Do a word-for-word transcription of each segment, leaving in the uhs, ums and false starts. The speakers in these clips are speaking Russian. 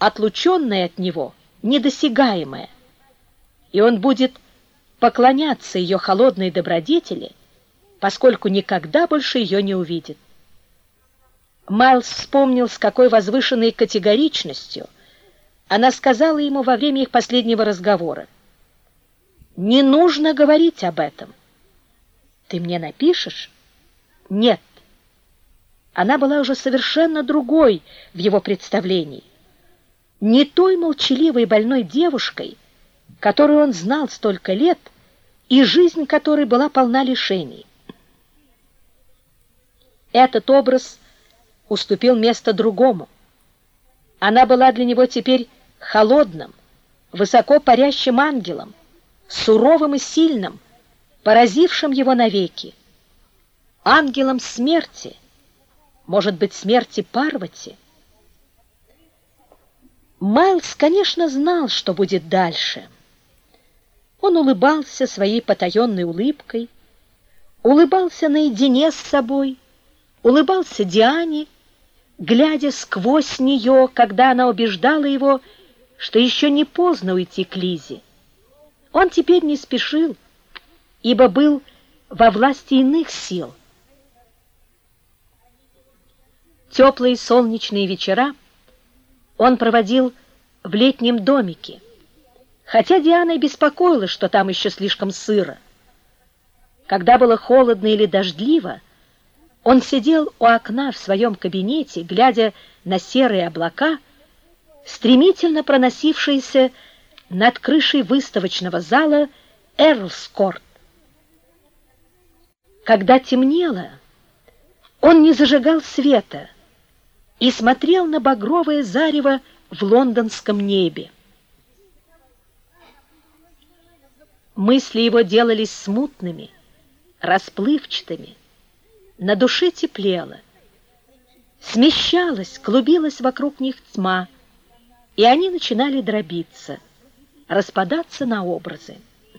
отлученная от него, недосягаемая, и он будет поклоняться ее холодной добродетели, поскольку никогда больше ее не увидит. Майлз вспомнил, с какой возвышенной категоричностью она сказала ему во время их последнего разговора: «Не нужно говорить об этом». «Ты мне напишешь?» «Нет». Она была уже совершенно другой в его представлении, не той молчаливой больной девушкой, которую он знал столько лет и жизнь которой была полна лишений. Этот образ уступил место другому. Она была для него теперь холодным, высоко парящим ангелом, суровым и сильным, поразившим его навеки, ангелом смерти, может быть, смерти Парвати. Майлз, конечно, знал, что будет дальше. Он улыбался своей потаенной улыбкой, улыбался наедине с собой, улыбался Диане, глядя сквозь нее, когда она убеждала его, что еще не поздно уйти к Лизе. Он теперь не спешил, ибо был во власти иных сил. Теплые солнечные вечера он проводил в летнем домике, хотя Диана и беспокоилась, что там еще слишком сыро. Когда было холодно или дождливо, он сидел у окна в своем кабинете, глядя на серые облака, стремительно проносившиеся над крышей выставочного зала Эрлскорт. Когда темнело, он не зажигал света и смотрел на багровое зарево в лондонском небе. Мысли его делались смутными, расплывчатыми, на душе теплело, смещалась, клубилась вокруг них тьма, и они начинали дробиться, распадаться на образы.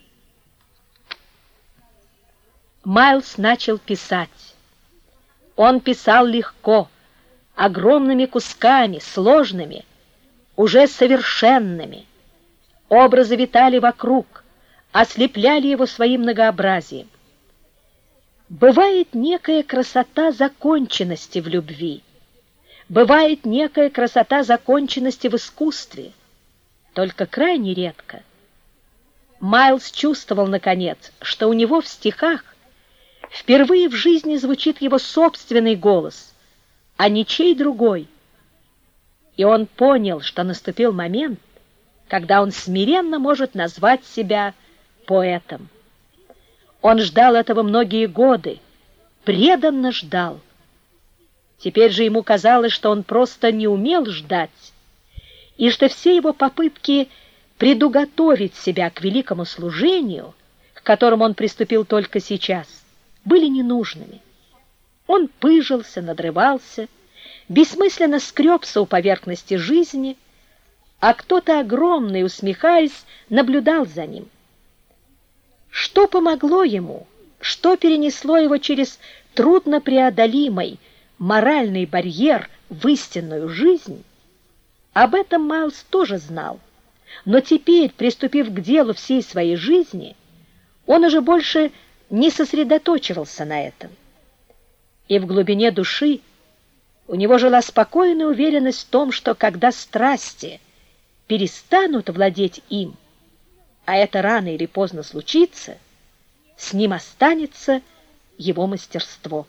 Майлз начал писать. Он писал легко, огромными кусками, сложными, уже совершенными. Образы витали вокруг, ослепляли его своим многообразием. Бывает некая красота законченности в любви, бывает некая красота законченности в искусстве, только крайне редко. Майлз чувствовал, наконец, что у него в стихах впервые в жизни звучит его собственный голос, а не чей другой. И он понял, что наступил момент, когда он смиренно может назвать себя поэтом. Он ждал этого многие годы, преданно ждал. Теперь же ему казалось, что он просто не умел ждать, и что все его попытки предуготовить себя к великому служению, к которому он приступил только сейчас, были ненужными. Он пыжился, надрывался, бессмысленно скребся у поверхности жизни, а кто-то огромный, усмехаясь, наблюдал за ним. Что помогло ему, что перенесло его через труднопреодолимый моральный барьер в истинную жизнь, об этом Майлз тоже знал, но теперь, приступив к делу всей своей жизни, он уже больше не сосредоточивался на этом. И в глубине души у него жила спокойная уверенность в том, что когда страсти перестанут владеть им, а это рано или поздно случится, с ним останется его мастерство.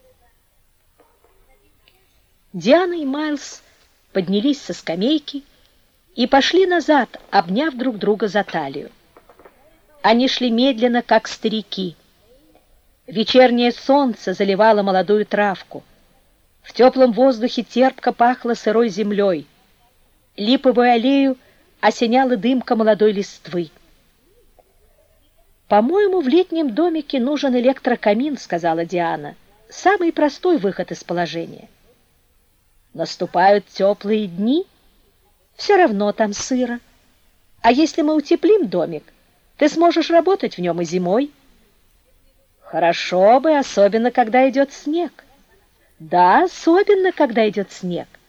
Диана и Майлз поднялись со скамейки и пошли назад, обняв друг друга за талию. Они шли медленно, как старики. Вечернее солнце заливало молодую травку. В теплом воздухе терпко пахло сырой землей. Липовую аллею осеняла дымка молодой листвы. «По-моему, в летнем домике нужен электрокамин», — сказала Диана. «Самый простой выход из положения». «Наступают теплые дни. Все равно там сыро. А если мы утеплим домик, ты сможешь работать в нем и зимой». «Хорошо бы, особенно когда идет снег». «Да, особенно когда идет снег.